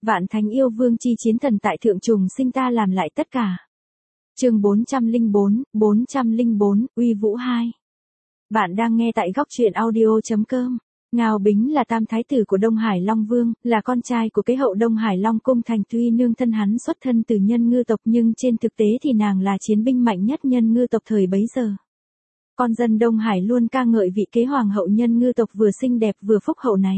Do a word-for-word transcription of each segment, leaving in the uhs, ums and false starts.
Vạn thánh yêu vương chi chiến thần tại thượng trùng sinh ta làm lại tất cả. Chương bốn trăm lẻ bốn, bốn trăm lẻ bốn, uy vũ hai. Bạn đang nghe tại góc truyện audio chấm com. Ngao Bính là tam thái tử của Đông Hải Long Vương, là con trai của kế hậu Đông Hải Long Cung Thành. Tuy nương thân hắn xuất thân từ nhân ngư tộc nhưng trên thực tế thì nàng là chiến binh mạnh nhất nhân ngư tộc thời bấy giờ. Con dân Đông Hải luôn ca ngợi vị kế hoàng hậu nhân ngư tộc vừa xinh đẹp vừa phúc hậu này.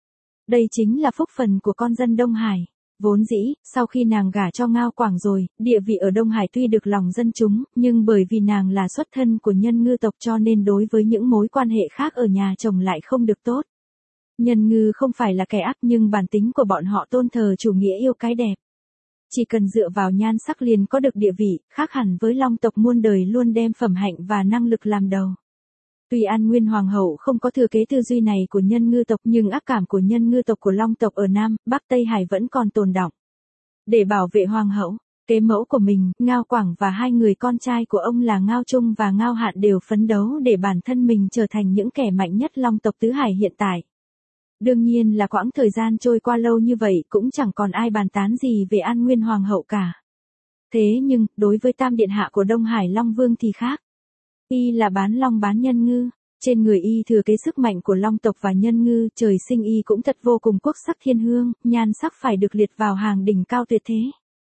Đây chính là phúc phần của con dân Đông Hải. Vốn dĩ, sau khi nàng gả cho Ngao Quảng rồi, địa vị ở Đông Hải tuy được lòng dân chúng, nhưng bởi vì nàng là xuất thân của nhân ngư tộc cho nên đối với những mối quan hệ khác ở nhà chồng lại không được tốt. Nhân ngư không phải là kẻ ác nhưng bản tính của bọn họ tôn thờ chủ nghĩa yêu cái đẹp. Chỉ cần dựa vào nhan sắc liền có được địa vị, khác hẳn với Long tộc muôn đời luôn đem phẩm hạnh và năng lực làm đầu. Tuy An Nguyên Hoàng hậu không có thừa kế tư duy này của nhân ngư tộc nhưng ác cảm của nhân ngư tộc của Long tộc ở Nam, Bắc Tây Hải vẫn còn tồn đọng. Để bảo vệ Hoàng hậu, kế mẫu của mình, Ngao Quảng và hai người con trai của ông là Ngao Trung và Ngao Hạn đều phấn đấu để bản thân mình trở thành những kẻ mạnh nhất Long tộc tứ hải hiện tại. Đương nhiên là quãng thời gian trôi qua lâu như vậy cũng chẳng còn ai bàn tán gì về An Nguyên Hoàng hậu cả. Thế nhưng, đối với tam điện hạ của Đông Hải Long Vương thì khác. Y là bán long bán nhân ngư, trên người y thừa kế sức mạnh của long tộc và nhân ngư, trời sinh y cũng thật vô cùng quốc sắc thiên hương, nhan sắc phải được liệt vào hàng đỉnh cao tuyệt thế.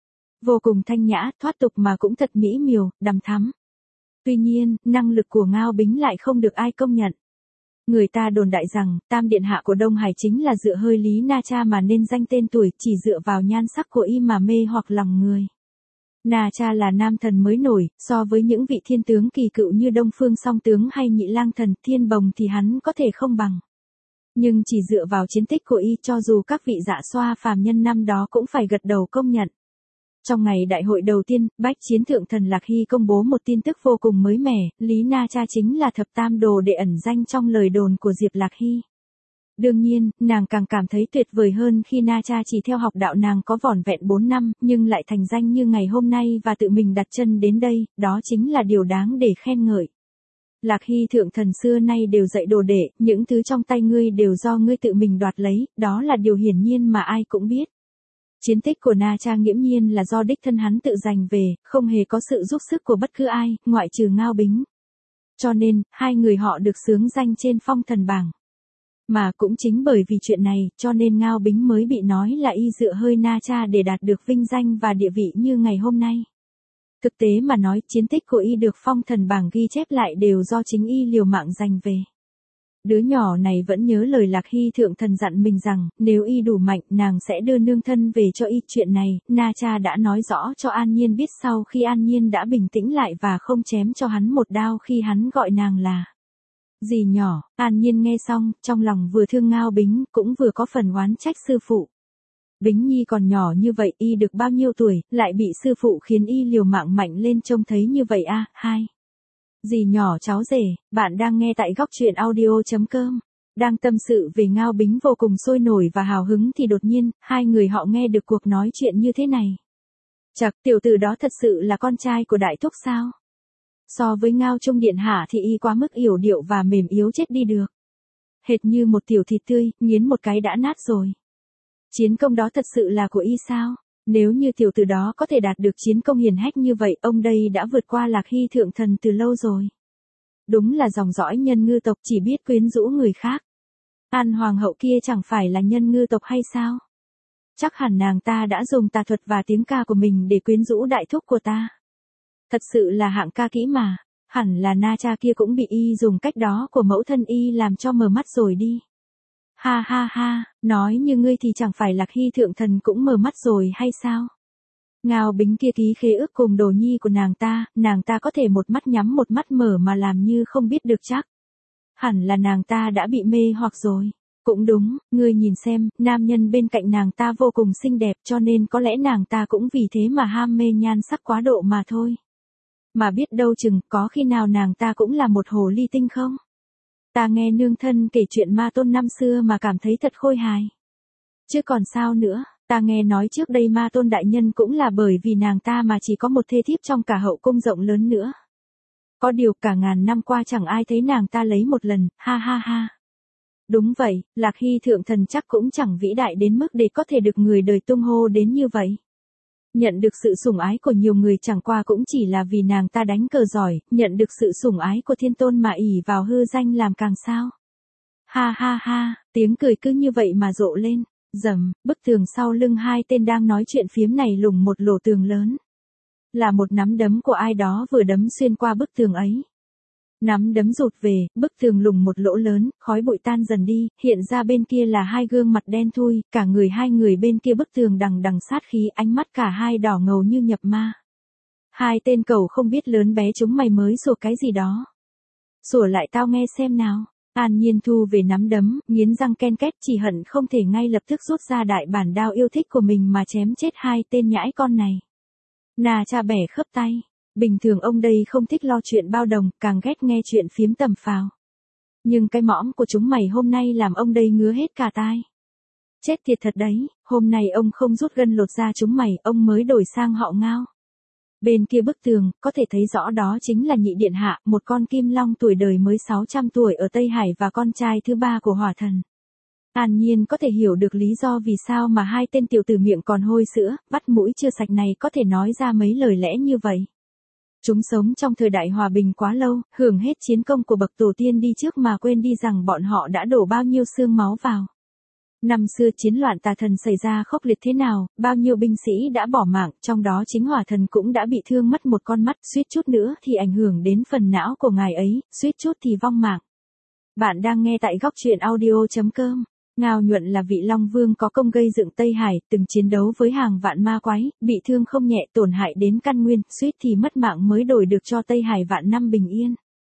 Vô cùng thanh nhã, thoát tục mà cũng thật mỹ miều, đằm thắm. Tuy nhiên, năng lực của Ngao Bính lại không được ai công nhận. Người ta đồn đại rằng, tam điện hạ của Đông Hải chính là dựa hơi Lý Na Cha mà nên danh tên tuổi, chỉ dựa vào nhan sắc của y mà mê hoặc lòng người. Na Cha là nam thần mới nổi, so với những vị thiên tướng kỳ cựu như Đông Phương Song Tướng hay Nhị Lang Thần, Thiên Bồng thì hắn có thể không bằng. Nhưng chỉ dựa vào chiến tích của y cho dù các vị dạ xoa phàm nhân năm đó cũng phải gật đầu công nhận. Trong ngày đại hội đầu tiên, Bách Chiến Thượng Thần Lạc Hy công bố một tin tức vô cùng mới mẻ, Lý Na Cha chính là thập tam đồ để ẩn danh trong lời đồn của Diệp Lạc Hy. Đương nhiên, nàng càng cảm thấy tuyệt vời hơn khi Na Cha chỉ theo học đạo nàng có vỏn vẹn bốn năm, nhưng lại thành danh như ngày hôm nay và tự mình đặt chân đến đây, đó chính là điều đáng để khen ngợi. Lạc Hy Thượng Thần xưa nay đều dạy đồ đệ, những thứ trong tay ngươi đều do ngươi tự mình đoạt lấy, đó là điều hiển nhiên mà ai cũng biết. Chiến tích của Na Cha nghiễm nhiên là do đích thân hắn tự giành về, không hề có sự giúp sức của bất cứ ai, ngoại trừ Ngao Bính. Cho nên, hai người họ được xướng danh trên phong thần bảng. Mà cũng chính bởi vì chuyện này, cho nên Ngao Bính mới bị nói là y dựa hơi Na Cha để đạt được vinh danh và địa vị như ngày hôm nay. Thực tế mà nói, chiến tích của y được phong thần bảng ghi chép lại đều do chính y liều mạng giành về. Đứa nhỏ này vẫn nhớ lời Lạc Hy Thượng Thần dặn mình rằng, nếu y đủ mạnh, nàng sẽ đưa nương thân về cho y. Chuyện này, Na Cha đã nói rõ cho An Nhiên biết sau khi An Nhiên đã bình tĩnh lại và không chém cho hắn một đao khi hắn gọi nàng là dì nhỏ. An Nhiên nghe xong, trong lòng vừa thương Ngao Bính, cũng vừa có phần oán trách sư phụ. Bính Nhi còn nhỏ như vậy, y được bao nhiêu tuổi, lại bị sư phụ khiến y liều mạng mạnh lên trông thấy như vậy a. Hai. Dì nhỏ cháu rể, bạn đang nghe tại góc truyện audio chấm com. Đang tâm sự về Ngao Bính vô cùng sôi nổi và hào hứng thì đột nhiên, hai người họ nghe được cuộc nói chuyện như thế này. Chậc, tiểu tử đó thật sự là con trai của đại thúc sao? So với Ngao Trung điện hạ thì y quá mức yểu điệu và mềm yếu chết đi được. Hệt như một tiểu thịt tươi, nghiến một cái đã nát rồi. Chiến công đó thật sự là của y sao? Nếu như tiểu tử đó có thể đạt được chiến công hiển hách như vậy, ông đây đã vượt qua Lạc Hy Thượng Thần từ lâu rồi. Đúng là dòng dõi nhân ngư tộc chỉ biết quyến rũ người khác. An Hoàng hậu kia chẳng phải là nhân ngư tộc hay sao? Chắc hẳn nàng ta đã dùng tà thuật và tiếng ca của mình để quyến rũ đại thúc của ta. Thật sự là hạng ca kỹ mà, hẳn là Na Cha kia cũng bị y dùng cách đó của mẫu thân y làm cho mờ mắt rồi đi. Ha ha ha, nói như ngươi thì chẳng phải Lạc Hy Thượng Thần cũng mờ mắt rồi hay sao? Ngao Bính kia ký khế ước cùng đồ nhi của nàng ta, nàng ta có thể một mắt nhắm một mắt mở mà làm như không biết được chắc. Hẳn là nàng ta đã bị mê hoặc rồi. Cũng đúng, ngươi nhìn xem, nam nhân bên cạnh nàng ta vô cùng xinh đẹp cho nên có lẽ nàng ta cũng vì thế mà ham mê nhan sắc quá độ mà thôi. Mà biết đâu chừng có khi nào nàng ta cũng là một hồ ly tinh không? Ta nghe nương thân kể chuyện Ma Tôn năm xưa mà cảm thấy thật khôi hài. Chứ còn sao nữa, ta nghe nói trước đây Ma Tôn đại nhân cũng là bởi vì nàng ta mà chỉ có một thê thiếp trong cả hậu cung rộng lớn nữa. Có điều cả ngàn năm qua chẳng ai thấy nàng ta lấy một lần, ha ha ha. Đúng vậy, Lạc Hy thượng thần chắc cũng chẳng vĩ đại đến mức để có thể được người đời tung hô đến như vậy. Nhận được sự sủng ái của nhiều người chẳng qua cũng chỉ là vì nàng ta đánh cờ giỏi, nhận được sự sủng ái của thiên tôn mà ỷ vào hư danh làm càng sao. Ha ha ha, tiếng cười cứ như vậy mà rộ lên, rầm, bức tường sau lưng hai tên đang nói chuyện phiếm này lủng một lỗ tường lớn. Là một nắm đấm của ai đó vừa đấm xuyên qua bức tường ấy. Nắm đấm rụt về, bức tường lủng một lỗ lớn, khói bụi tan dần đi, hiện ra bên kia là hai gương mặt đen thui, cả người hai người bên kia bức tường đằng đằng sát khí, ánh mắt cả hai đỏ ngầu như nhập ma. Hai tên cẩu không biết lớn bé chúng mày mới sủa cái gì đó. Sủa lại tao nghe xem nào. An Nhiên thu về nắm đấm, nghiến răng ken két, chỉ hận không thể ngay lập tức rút ra đại bản đao yêu thích của mình mà chém chết hai tên nhãi con này. Na Cha bẻ khớp tay. Bình thường ông đây không thích lo chuyện bao đồng, càng ghét nghe chuyện phiếm tầm phào. Nhưng cái mõm của chúng mày hôm nay làm ông đây ngứa hết cả tai. Chết thiệt thật đấy, hôm nay ông không rút gân lột da chúng mày, ông mới đổi sang họ Ngao. Bên kia bức tường, có thể thấy rõ đó chính là nhị điện hạ, một con kim long tuổi đời mới sáu trăm tuổi ở Tây Hải và con trai thứ ba của hỏa thần. An Nhiên có thể hiểu được lý do vì sao mà hai tên tiểu tử miệng còn hôi sữa, vắt mũi chưa sạch này có thể nói ra mấy lời lẽ như vậy. Chúng sống trong thời đại hòa bình quá lâu, hưởng hết chiến công của bậc tổ tiên đi trước mà quên đi rằng bọn họ đã đổ bao nhiêu xương máu vào. Năm xưa chiến loạn tà thần xảy ra khốc liệt thế nào, bao nhiêu binh sĩ đã bỏ mạng, trong đó chính hỏa thần cũng đã bị thương mất một con mắt, suýt chút nữa thì ảnh hưởng đến phần não của ngài ấy, suýt chút thì vong mạng. Bạn đang nghe tại góc truyện audio chấm com. Ngao Nhuận là vị Long Vương có công gây dựng Tây Hải, từng chiến đấu với hàng vạn ma quái, bị thương không nhẹ, tổn hại đến căn nguyên, suýt thì mất mạng mới đổi được cho Tây Hải vạn năm bình yên.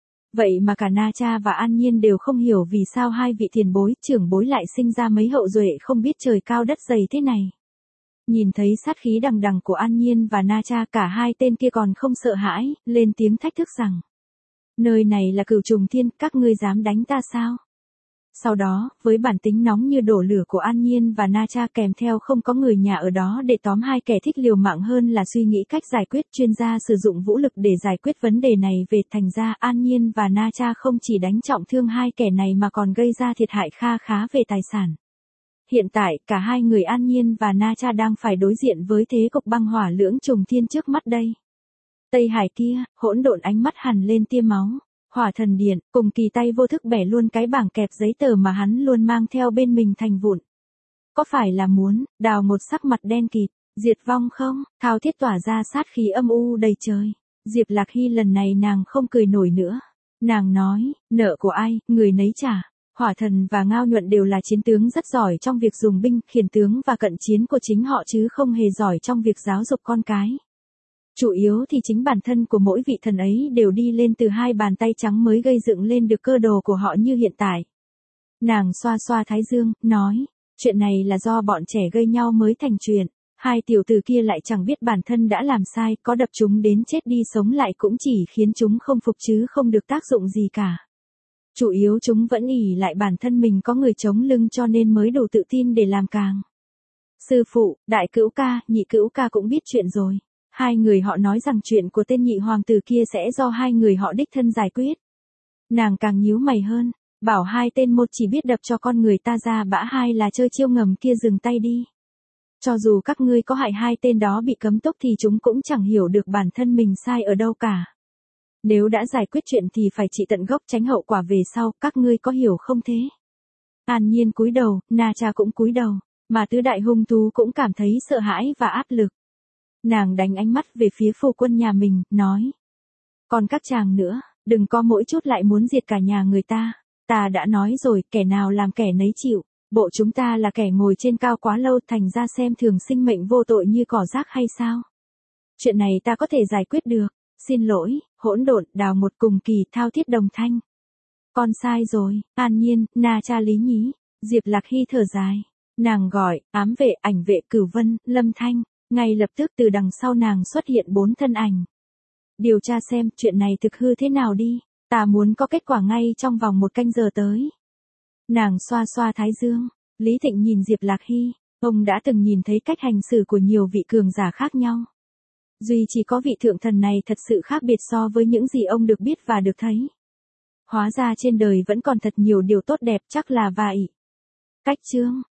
Vậy mà cả Na Cha và An Nhiên đều không hiểu vì sao hai vị tiền bối, trưởng bối lại sinh ra mấy hậu duệ không biết trời cao đất dày thế này. Nhìn thấy sát khí đằng đằng của An Nhiên và Na Cha, cả hai tên kia còn không sợ hãi, lên tiếng thách thức rằng: nơi này là Cửu Trùng Thiên, các ngươi dám đánh ta sao? Sau đó, với bản tính nóng như đổ lửa của An Nhiên và Na Cha kèm theo không có người nhà ở đó để tóm hai kẻ thích liều mạng hơn là suy nghĩ cách giải quyết, chuyên gia sử dụng vũ lực để giải quyết vấn đề này về, thành ra An Nhiên và Na Cha không chỉ đánh trọng thương hai kẻ này mà còn gây ra thiệt hại kha khá về tài sản. Hiện tại, cả hai người An Nhiên và Na Cha đang phải đối diện với thế cục băng hỏa lưỡng trùng thiên trước mắt đây. Tây Hải kia, hỗn độn ánh mắt hằn lên tia máu. Hỏa thần điện, cùng kỳ tay vô thức bẻ luôn cái bảng kẹp giấy tờ mà hắn luôn mang theo bên mình thành vụn. Có phải là muốn, đào một sắc mặt đen kịt, diệt vong không? Thao thiết tỏa ra sát khí âm u đầy trời. Diệp Lạc Hy lần này nàng không cười nổi nữa. Nàng nói, nợ của ai, người nấy trả. Hỏa thần và Ngao Nhuận đều là chiến tướng rất giỏi trong việc dùng binh, khiển tướng và cận chiến của chính họ chứ không hề giỏi trong việc giáo dục con cái. Chủ yếu thì chính bản thân của mỗi vị thần ấy đều đi lên từ hai bàn tay trắng mới gây dựng lên được cơ đồ của họ như hiện tại. Nàng xoa xoa thái dương, nói, chuyện này là do bọn trẻ gây nhau mới thành chuyện. Hai tiểu tử kia lại chẳng biết bản thân đã làm sai, có đập chúng đến chết đi sống lại cũng chỉ khiến chúng không phục chứ không được tác dụng gì cả. Chủ yếu chúng vẫn ỷ lại bản thân mình có người chống lưng cho nên mới đủ tự tin để làm càng. Sư phụ, đại cữu ca, nhị cữu ca cũng biết chuyện rồi. Hai người họ nói rằng chuyện của tên nhị hoàng tử kia sẽ do hai người họ đích thân giải quyết. Nàng càng nhíu mày hơn, bảo hai tên một chỉ biết đập cho con người ta ra bã, hai là chơi chiêu ngầm kia dừng tay đi. Cho dù các ngươi có hại hai tên đó bị cấm túc thì chúng cũng chẳng hiểu được bản thân mình sai ở đâu cả. Nếu đã giải quyết chuyện thì phải trị tận gốc tránh hậu quả về sau, các ngươi có hiểu không thế? An Nhiên cúi đầu, Na Cha cũng cúi đầu, mà tứ đại hung thú cũng cảm thấy sợ hãi và áp lực. Nàng đánh ánh mắt về phía phu quân nhà mình, nói. Còn các chàng nữa, đừng có mỗi chút lại muốn diệt cả nhà người ta. Ta đã nói rồi, kẻ nào làm kẻ nấy chịu. Bộ chúng ta là kẻ ngồi trên cao quá lâu thành ra xem thường sinh mệnh vô tội như cỏ rác hay sao? Chuyện này ta có thể giải quyết được. Xin lỗi, hỗn độn, đào một cùng kỳ, thao thiết đồng thanh. Con sai rồi, An Nhiên, Na Cha lý nhí. Diệp Lạc Hy thở dài. Nàng gọi, ám vệ, ảnh vệ, Cửu Vân, Lâm Thanh. Ngay lập tức từ đằng sau nàng xuất hiện bốn thân ảnh. Điều tra xem chuyện này thực hư thế nào đi. Ta muốn có kết quả ngay trong vòng một canh giờ tới. Nàng xoa xoa thái dương. Lý Thịnh nhìn Diệp Lạc Hy. Ông đã từng nhìn thấy cách hành xử của nhiều vị cường giả khác nhau. Duy chỉ có vị thượng thần này thật sự khác biệt so với những gì ông được biết và được thấy. Hóa ra trên đời vẫn còn thật nhiều điều tốt đẹp, chắc là vậy. Cách chương